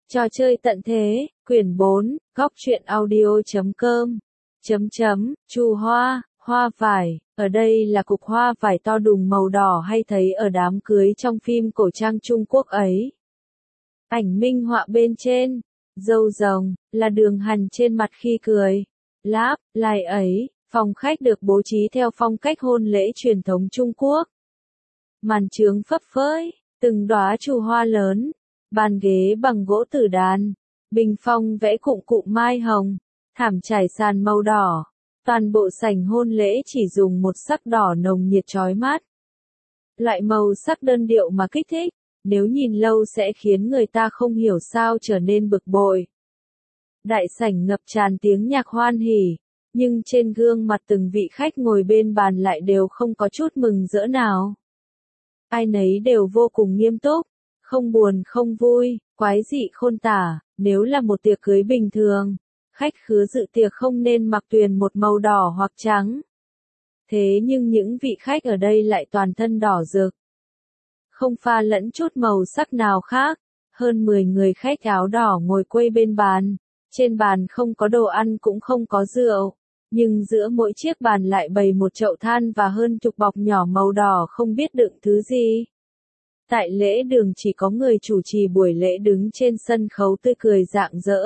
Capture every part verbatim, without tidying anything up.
Trò chơi tận thế, quyển bốn, góc truyện audio chấm com, chấm chấm, Chu Hoa, hoa vải, ở đây là cục hoa vải to đùng màu đỏ hay thấy ở đám cưới trong phim cổ trang Trung Quốc ấy. Ảnh minh họa bên trên, râu rồng, là đường hằn trên mặt khi cười. Láp, lai ấy, phòng khách được bố trí theo phong cách hôn lễ truyền thống Trung Quốc. Màn chướng phấp phới, từng đóa chu hoa lớn, bàn ghế bằng gỗ tử đàn, bình phong vẽ cụm cụm mai hồng, thảm trải sàn màu đỏ. Toàn bộ sảnh hôn lễ chỉ dùng một sắc đỏ nồng nhiệt chói mắt. Loại màu sắc đơn điệu mà kích thích, nếu nhìn lâu sẽ khiến người ta không hiểu sao trở nên bực bội. Đại sảnh ngập tràn tiếng nhạc hoan hỉ, nhưng trên gương mặt từng vị khách ngồi bên bàn lại đều không có chút mừng rỡ nào. Ai nấy đều vô cùng nghiêm túc, không buồn không vui, quái dị khôn tả. Nếu là một tiệc cưới bình thường, khách khứa dự tiệc không nên mặc tuyền một màu đỏ hoặc trắng. Thế nhưng những vị khách ở đây lại toàn thân đỏ rực, không pha lẫn chút màu sắc nào khác. Hơn mười người khách áo đỏ ngồi quây bên bàn, trên bàn không có đồ ăn cũng không có rượu, nhưng giữa mỗi chiếc bàn lại bày một chậu than và hơn chục bọc nhỏ màu đỏ không biết đựng thứ gì. Tại lễ đường chỉ có người chủ trì buổi lễ đứng trên sân khấu tươi cười rạng rỡ.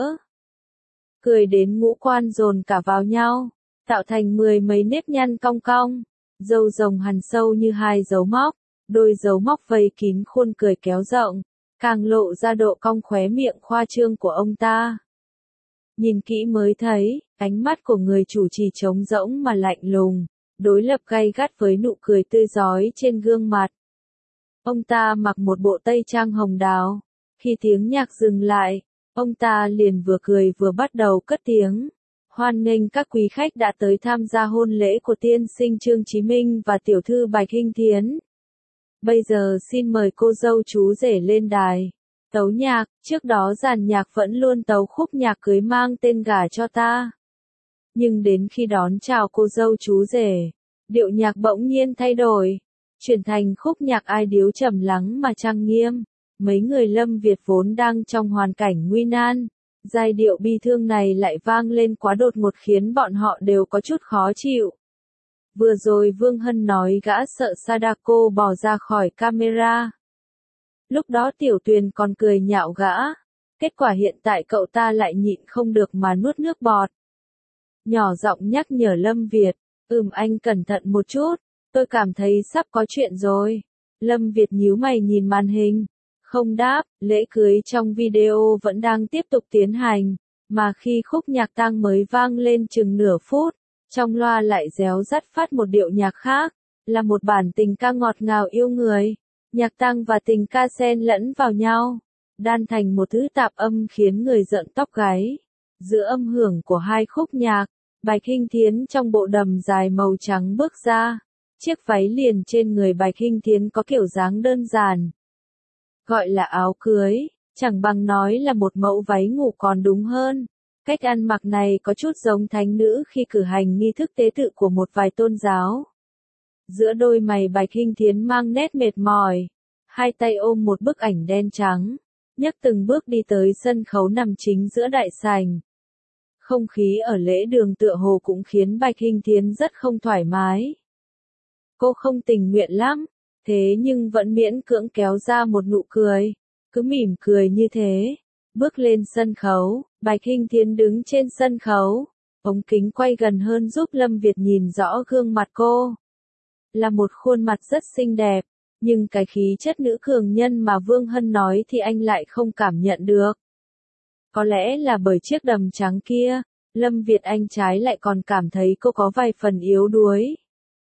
Cười đến ngũ quan dồn cả vào nhau, tạo thành mười mấy nếp nhăn cong cong, râu rồng hằn sâu như hai dấu móc, đôi dấu móc vây kín khuôn cười kéo rộng, càng lộ ra độ cong khóe miệng khoa trương của ông ta. Nhìn kỹ mới thấy, ánh mắt của người chủ trì trống rỗng mà lạnh lùng, đối lập gay gắt với nụ cười tươi rói trên gương mặt. Ông ta mặc một bộ tây trang hồng đào, khi tiếng nhạc dừng lại, ông ta liền vừa cười vừa bắt đầu cất tiếng. Hoan nghênh các quý khách đã tới tham gia hôn lễ của tiên sinh Trương Chí Minh và tiểu thư Bạch Hinh Thiến. Bây giờ xin mời cô dâu chú rể lên đài. Tấu nhạc, trước đó dàn nhạc vẫn luôn tấu khúc nhạc cưới mang tên Gả Cho Ta. Nhưng đến khi đón chào cô dâu chú rể, điệu nhạc bỗng nhiên thay đổi, chuyển thành khúc nhạc ai điếu trầm lắng mà trang nghiêm. Mấy người Lâm Việt vốn đang trong hoàn cảnh nguy nan, giai điệu bi thương này lại vang lên quá đột ngột khiến bọn họ đều có chút khó chịu. Vừa rồi Vương Hân nói gã sợ Sadako bỏ ra khỏi camera. Lúc đó Tiểu Tuyền còn cười nhạo gã, kết quả hiện tại cậu ta lại nhịn không được mà nuốt nước bọt. Nhỏ giọng nhắc nhở Lâm Việt, ừm anh cẩn thận một chút, tôi cảm thấy sắp có chuyện rồi. Lâm Việt nhíu mày nhìn màn hình, không đáp. Lễ cưới trong video vẫn đang tiếp tục tiến hành, mà khi khúc nhạc tang mới vang lên chừng nửa phút, trong loa lại réo rắt phát một điệu nhạc khác, là một bản tình ca ngọt ngào yêu người. Nhạc tang và tình ca xen lẫn vào nhau, đan thành một thứ tạp âm khiến người rợn tóc gáy. Giữa âm hưởng của hai khúc nhạc, Bạch Hinh Thiến trong bộ đầm dài màu trắng bước ra. Chiếc váy liền trên người Bạch Hinh Thiến có kiểu dáng đơn giản, gọi là áo cưới, chẳng bằng nói là một mẫu váy ngủ còn đúng hơn. Cách ăn mặc này có chút giống thánh nữ khi cử hành nghi thức tế tự của một vài tôn giáo. Giữa đôi mày Bạch Hinh Thiến mang nét mệt mỏi, hai tay ôm một bức ảnh đen trắng, nhấc từng bước đi tới sân khấu nằm chính giữa đại sảnh. Không khí ở lễ đường tựa hồ cũng khiến Bạch Hinh Thiến rất không thoải mái. Cô không tình nguyện lắm, thế nhưng vẫn miễn cưỡng kéo ra một nụ cười, cứ mỉm cười như thế. Bước lên sân khấu, Bạch Hinh Thiến đứng trên sân khấu, ống kính quay gần hơn giúp Lâm Việt nhìn rõ gương mặt cô. Là một khuôn mặt rất xinh đẹp, nhưng cái khí chất nữ cường nhân mà Vương Hân nói thì anh lại không cảm nhận được. Có lẽ là bởi chiếc đầm trắng kia, Lâm Việt anh trái lại còn cảm thấy cô có vài phần yếu đuối.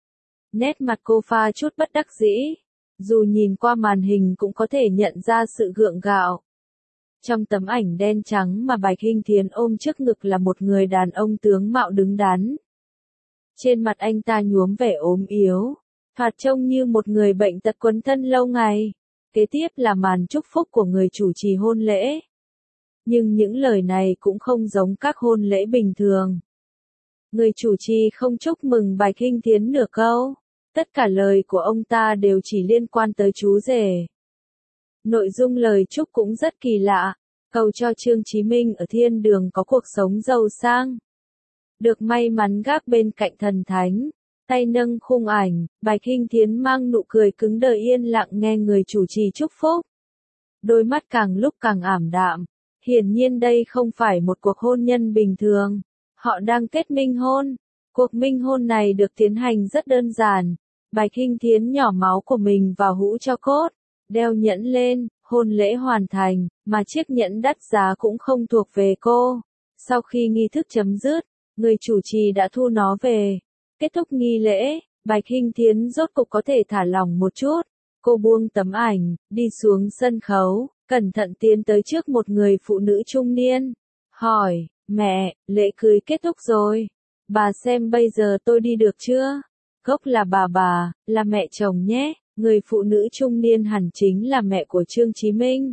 Nét mặt cô pha chút bất đắc dĩ, dù nhìn qua màn hình cũng có thể nhận ra sự gượng gạo. Trong tấm ảnh đen trắng mà Bạch Hinh Thiến ôm trước ngực là một người đàn ông tướng mạo đứng đắn. Trên mặt anh ta nhuốm vẻ ốm yếu, thoạt trông như một người bệnh tật quấn thân lâu ngày. Kế tiếp là màn chúc phúc của người chủ trì hôn lễ. Nhưng những lời này cũng không giống các hôn lễ bình thường. Người chủ trì không chúc mừng Bạch Hinh Thiến nửa câu, tất cả lời của ông ta đều chỉ liên quan tới chú rể. Nội dung lời chúc cũng rất kỳ lạ, cầu cho Trương Chí Minh ở thiên đường có cuộc sống giàu sang. Được may mắn gác bên cạnh thần thánh, tay nâng khung ảnh, Bạch Hinh Thiến mang nụ cười cứng đờ yên lặng nghe người chủ trì chúc phúc. Đôi mắt càng lúc càng ảm đạm, hiển nhiên đây không phải một cuộc hôn nhân bình thường, họ đang kết minh hôn. Cuộc minh hôn này được tiến hành rất đơn giản, Bạch Hinh Thiến nhỏ máu của mình vào hũ tro cốt, đeo nhẫn lên, hôn lễ hoàn thành, mà chiếc nhẫn đắt giá cũng không thuộc về cô. Sau khi nghi thức chấm dứt, người chủ trì đã thu nó về. Kết thúc nghi lễ, Bạch Hinh Thiến rốt cục có thể thả lỏng một chút. Cô buông tấm ảnh, đi xuống sân khấu, cẩn thận tiến tới trước một người phụ nữ trung niên. Hỏi, mẹ, lễ cưới kết thúc rồi. Bà xem bây giờ tôi đi được chưa? Gốc là bà bà, là mẹ chồng nhé. Người phụ nữ trung niên hẳn chính là mẹ của Trương Chí Minh.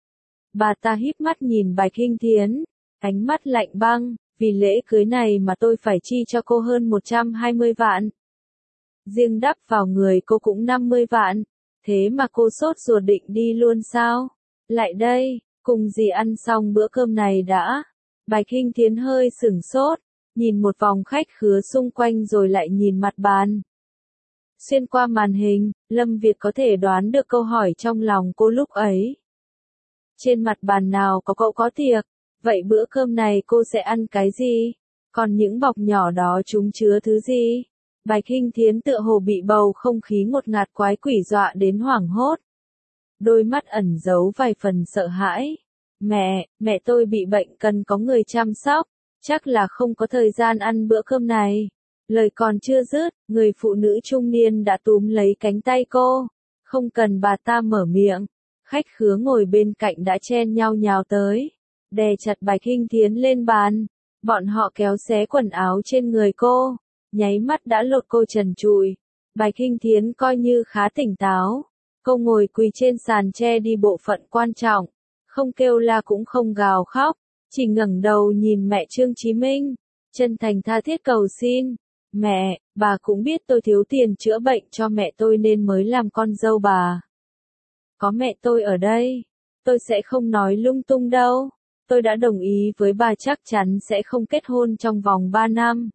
Bà ta híp mắt nhìn Bạch Hinh Thiến, ánh mắt lạnh băng, vì lễ cưới này mà tôi phải chi cho cô hơn một trăm hai mươi vạn. Riêng đắp vào người cô cũng năm mươi vạn, thế mà cô sốt ruột định đi luôn sao? Lại đây, cùng dì ăn xong bữa cơm này đã. Bạch Hinh Thiến hơi sửng sốt, nhìn một vòng khách khứa xung quanh rồi lại nhìn mặt bàn. Xuyên qua màn hình, Lâm Việt có thể đoán được câu hỏi trong lòng cô lúc ấy. Trên mặt bàn nào có cậu có tiệc, vậy bữa cơm này cô sẽ ăn cái gì? Còn những bọc nhỏ đó chúng chứa thứ gì? Bạch Hinh Thiến tựa hồ bị bầu không khí ngột ngạt quái quỷ dọa đến hoảng hốt. Đôi mắt ẩn giấu vài phần sợ hãi. Mẹ, mẹ tôi bị bệnh cần có người chăm sóc, chắc là không có thời gian ăn bữa cơm này. Lời còn chưa dứt, người phụ nữ trung niên đã túm lấy cánh tay cô. Không cần bà ta mở miệng. Khách khứa ngồi bên cạnh đã chen nhau nhào tới, đè chặt Bạch Hinh Thiến lên bàn. Bọn họ kéo xé quần áo trên người cô, nháy mắt đã lột cô trần trụi. Bạch Hinh Thiến coi như khá tỉnh táo. Cô ngồi quỳ trên sàn che đi bộ phận quan trọng, không kêu la cũng không gào khóc, chỉ ngẩng đầu nhìn mẹ Trương Chí Minh, chân thành tha thiết cầu xin. Mẹ, bà cũng biết tôi thiếu tiền chữa bệnh cho mẹ tôi nên mới làm con dâu bà. Có mẹ tôi ở đây, tôi sẽ không nói lung tung đâu. Tôi đã đồng ý với bà chắc chắn sẽ không kết hôn trong vòng ba năm.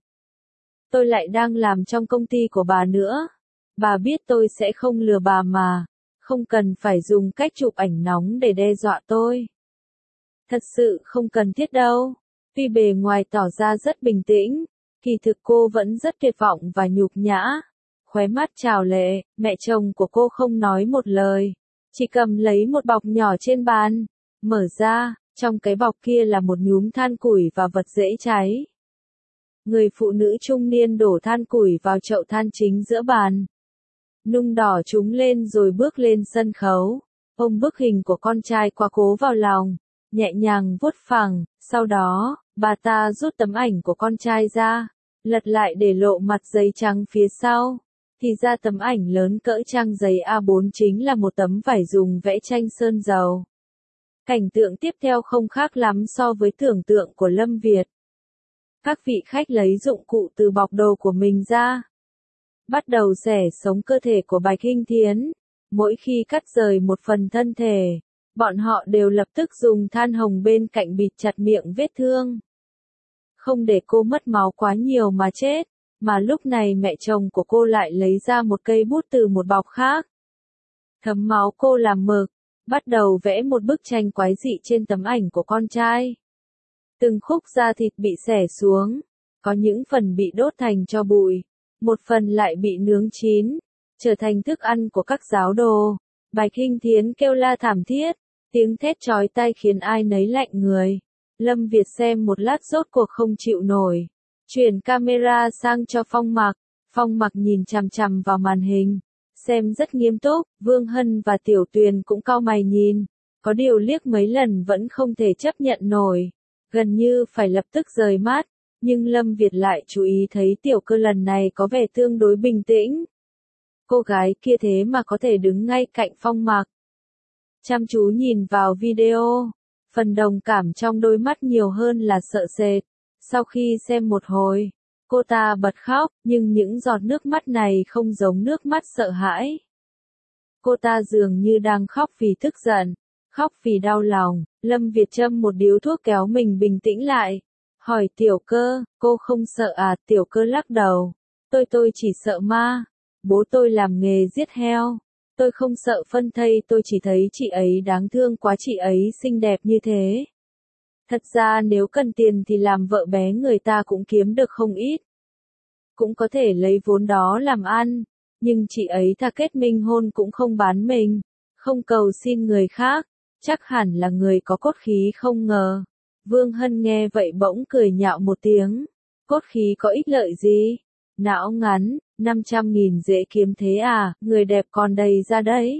Tôi lại đang làm trong công ty của bà nữa. Bà biết tôi sẽ không lừa bà mà. Không cần phải dùng cách chụp ảnh nóng để đe dọa tôi. Thật sự không cần thiết đâu. Tuy bề ngoài tỏ ra rất bình tĩnh, kỳ thực cô vẫn rất tuyệt vọng và nhục nhã. Khóe mắt trào lệ, mẹ chồng của cô không nói một lời, chỉ cầm lấy một bọc nhỏ trên bàn, mở ra, trong cái bọc kia là một nhúm than củi và vật dễ cháy. Người phụ nữ trung niên đổ than củi vào chậu than chính giữa bàn, nung đỏ chúng lên rồi bước lên sân khấu, ôm bức hình của con trai quá cố vào lòng, nhẹ nhàng vuốt phẳng. Sau đó, bà ta rút tấm ảnh của con trai ra, lật lại để lộ mặt giấy trắng phía sau. Thì ra tấm ảnh lớn cỡ trang giấy A bốn chính là một tấm vải dùng vẽ tranh sơn dầu. Cảnh tượng tiếp theo không khác lắm so với tưởng tượng của Lâm Việt. Các vị khách lấy dụng cụ từ bọc đồ của mình ra, bắt đầu xẻ sống cơ thể của Bạch Hinh Thiến. Mỗi khi cắt rời một phần thân thể, bọn họ đều lập tức dùng than hồng bên cạnh bịt chặt miệng vết thương. Không để cô mất máu quá nhiều mà chết, mà lúc này mẹ chồng của cô lại lấy ra một cây bút từ một bọc khác. Thấm máu cô làm mực, bắt đầu vẽ một bức tranh quái dị trên tấm ảnh của con trai. Từng khúc da thịt bị xẻ xuống, có những phần bị đốt thành tro bụi, một phần lại bị nướng chín, trở thành thức ăn của các giáo đồ. Bạch Hinh Thiến kêu la thảm thiết, tiếng thét chói tai khiến ai nấy lạnh người. Lâm Việt xem một lát rốt cuộc không chịu nổi, chuyển camera sang cho Phong Mặc. Phong Mặc nhìn chằm chằm vào màn hình, xem rất nghiêm túc. Vương Hân và Tiểu Tuyền cũng cau mày nhìn, có điều liếc mấy lần vẫn không thể chấp nhận nổi, gần như phải lập tức rời mắt. Nhưng Lâm Việt lại chú ý thấy Tiểu Cơ lần này có vẻ tương đối bình tĩnh. Cô gái kia thế mà có thể đứng ngay cạnh Phong Mặc, chăm chú nhìn vào video. Phần đồng cảm trong đôi mắt nhiều hơn là sợ sệt. Sau khi xem một hồi, cô ta bật khóc, nhưng những giọt nước mắt này không giống nước mắt sợ hãi. Cô ta dường như đang khóc vì tức giận, Khóc vì đau lòng, Lâm Việt châm một điếu thuốc kéo mình bình tĩnh lại. Hỏi Tiểu Cơ, cô không sợ à? Tiểu Cơ lắc đầu. Tôi tôi chỉ sợ ma. Bố tôi làm nghề giết heo. Tôi không sợ phân thây, tôi chỉ thấy chị ấy đáng thương quá, chị ấy xinh đẹp như thế. Thật ra nếu cần tiền thì làm vợ bé người ta cũng kiếm được không ít. Cũng có thể lấy vốn đó làm ăn. Nhưng chị ấy thà kết minh hôn cũng không bán mình. Không cầu xin người khác. Chắc hẳn là người có cốt khí không ngờ. Vương Hân nghe vậy bỗng cười nhạo một tiếng. Cốt khí có ích lợi gì? Não ngắn, năm trăm nghìn dễ kiếm thế à, người đẹp còn đầy ra đấy.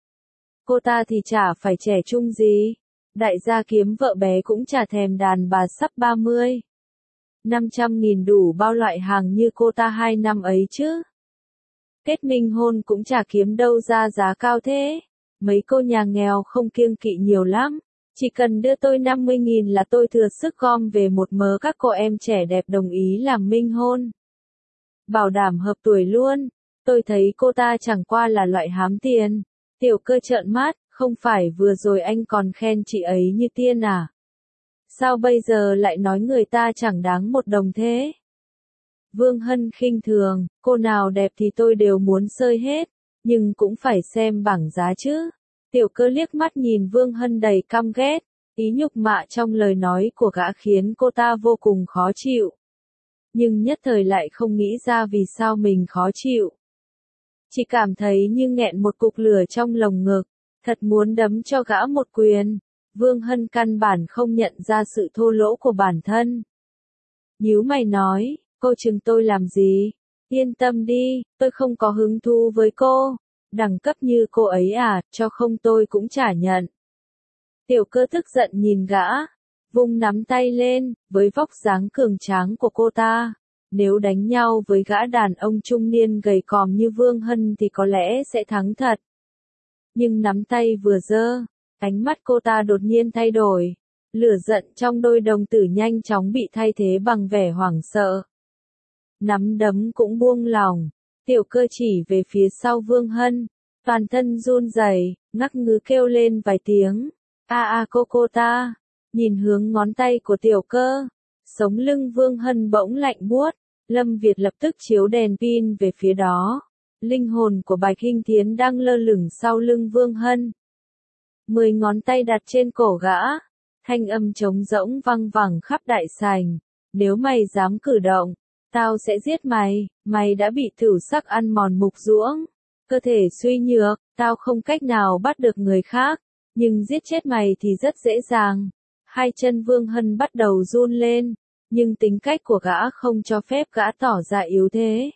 Cô ta thì chả phải trẻ trung gì. Đại gia kiếm vợ bé cũng chả thèm đàn bà sắp ba mươi. năm trăm nghìn đủ bao loại hàng như cô ta hai năm ấy chứ. Kết minh hôn cũng chả kiếm đâu ra giá cao thế. Mấy cô nhà nghèo không kiêng kỵ nhiều lắm. Chỉ cần đưa tôi năm mươi nghìn là tôi thừa sức gom về một mớ các cô em trẻ đẹp đồng ý làm minh hôn. Bảo đảm hợp tuổi luôn. Tôi thấy cô ta chẳng qua là loại hám tiền. Tiểu Cơ trợn mắt, không phải vừa rồi anh còn khen chị ấy như tiên à? Sao bây giờ lại nói người ta chẳng đáng một đồng thế? Vương Hân khinh thường, cô nào đẹp thì tôi đều muốn xơi hết, nhưng cũng phải xem bảng giá chứ. Tiểu Cơ liếc mắt nhìn Vương Hân đầy căm ghét, ý nhục mạ trong lời nói của gã khiến cô ta vô cùng khó chịu. Nhưng nhất thời lại không nghĩ ra vì sao mình khó chịu. Chỉ cảm thấy như nghẹn một cục lửa trong lồng ngực, thật muốn đấm cho gã một quyền. Vương Hân căn bản không nhận ra sự thô lỗ của bản thân. Nhíu mày nói, cô chừng tôi làm gì? Yên tâm đi, tôi không có hứng thú với cô. Đẳng cấp như cô ấy à, cho không tôi cũng chả nhận. Tiểu Cơ tức giận nhìn gã, vung nắm tay lên, với vóc dáng cường tráng của cô ta. Nếu đánh nhau với gã đàn ông trung niên gầy còm như Vương Hân thì có lẽ sẽ thắng thật. Nhưng nắm tay vừa giơ, ánh mắt cô ta đột nhiên thay đổi. Lửa giận trong đôi đồng tử nhanh chóng bị thay thế bằng vẻ hoảng sợ. Nắm đấm cũng buông lỏng. Tiểu Cơ chỉ về phía sau Vương Hân, toàn thân run rẩy, ngắc ngứ kêu lên vài tiếng. A a cô cô ta, nhìn hướng ngón tay của Tiểu Cơ, sống lưng Vương Hân bỗng lạnh buốt. Lâm Việt lập tức chiếu đèn pin về phía đó. Linh hồn của Bạch Hinh Thiến đang lơ lửng sau lưng Vương Hân. Mười ngón tay đặt trên cổ gã, thanh âm trống rỗng văng vẳng khắp đại sảnh. Nếu mày dám cử động, tao sẽ giết mày. Mày đã bị thử sắc ăn mòn mục ruỗng, cơ thể suy nhược, tao không cách nào bắt được người khác, nhưng giết chết mày thì rất dễ dàng. Hai chân Vương Hân bắt đầu run lên, nhưng tính cách của gã không cho phép gã tỏ ra yếu thế.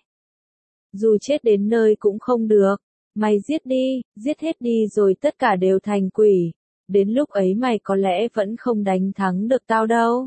Dù chết đến nơi cũng không được, mày giết đi, giết hết đi rồi tất cả đều thành quỷ. Đến lúc ấy mày có lẽ vẫn không đánh thắng được tao đâu.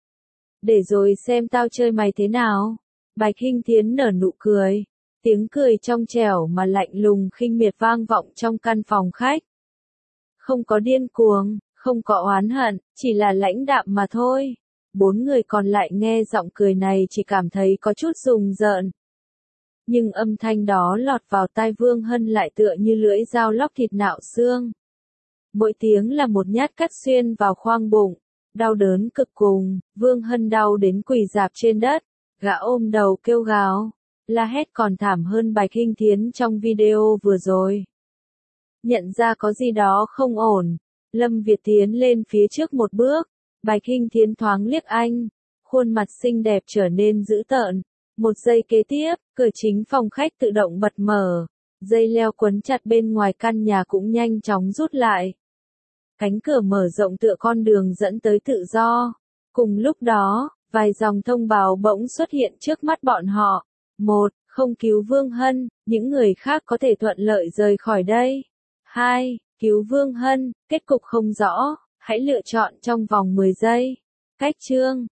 Để rồi xem tao chơi mày thế nào. Bạch Hinh Thiến nở nụ cười. Tiếng cười trong trẻo mà lạnh lùng khinh miệt vang vọng trong căn phòng khách. Không có điên cuồng, không có oán hận, chỉ là lãnh đạm mà thôi. Bốn người còn lại nghe giọng cười này chỉ cảm thấy có chút rùng rợn. Nhưng âm thanh đó lọt vào tai Vương Hân lại tựa như lưỡi dao lóc thịt nạo xương. Mỗi tiếng là một nhát cắt xuyên vào khoang bụng. Đau đớn cực cùng, Vương Hân đau đến quỳ rạp trên đất. Gã ôm đầu kêu gào, la hét còn thảm hơn Bạch Hinh Thiến trong video vừa rồi. Nhận ra có gì đó không ổn, Lâm Việt tiến lên phía trước một bước. Bạch Hinh Thiến thoáng liếc anh, khuôn mặt xinh đẹp trở nên dữ tợn. Một giây kế tiếp, cửa chính phòng khách tự động bật mở. Dây leo quấn chặt bên ngoài căn nhà cũng nhanh chóng rút lại. Cánh cửa mở rộng tựa con đường dẫn tới tự do. Cùng lúc đó, vài dòng thông báo bỗng xuất hiện trước mắt bọn họ. Một, không cứu Vương Hân, những người khác có thể thuận lợi rời khỏi đây. Hai, cứu Vương Hân, kết cục không rõ, hãy lựa chọn trong vòng mười giây. Cách chương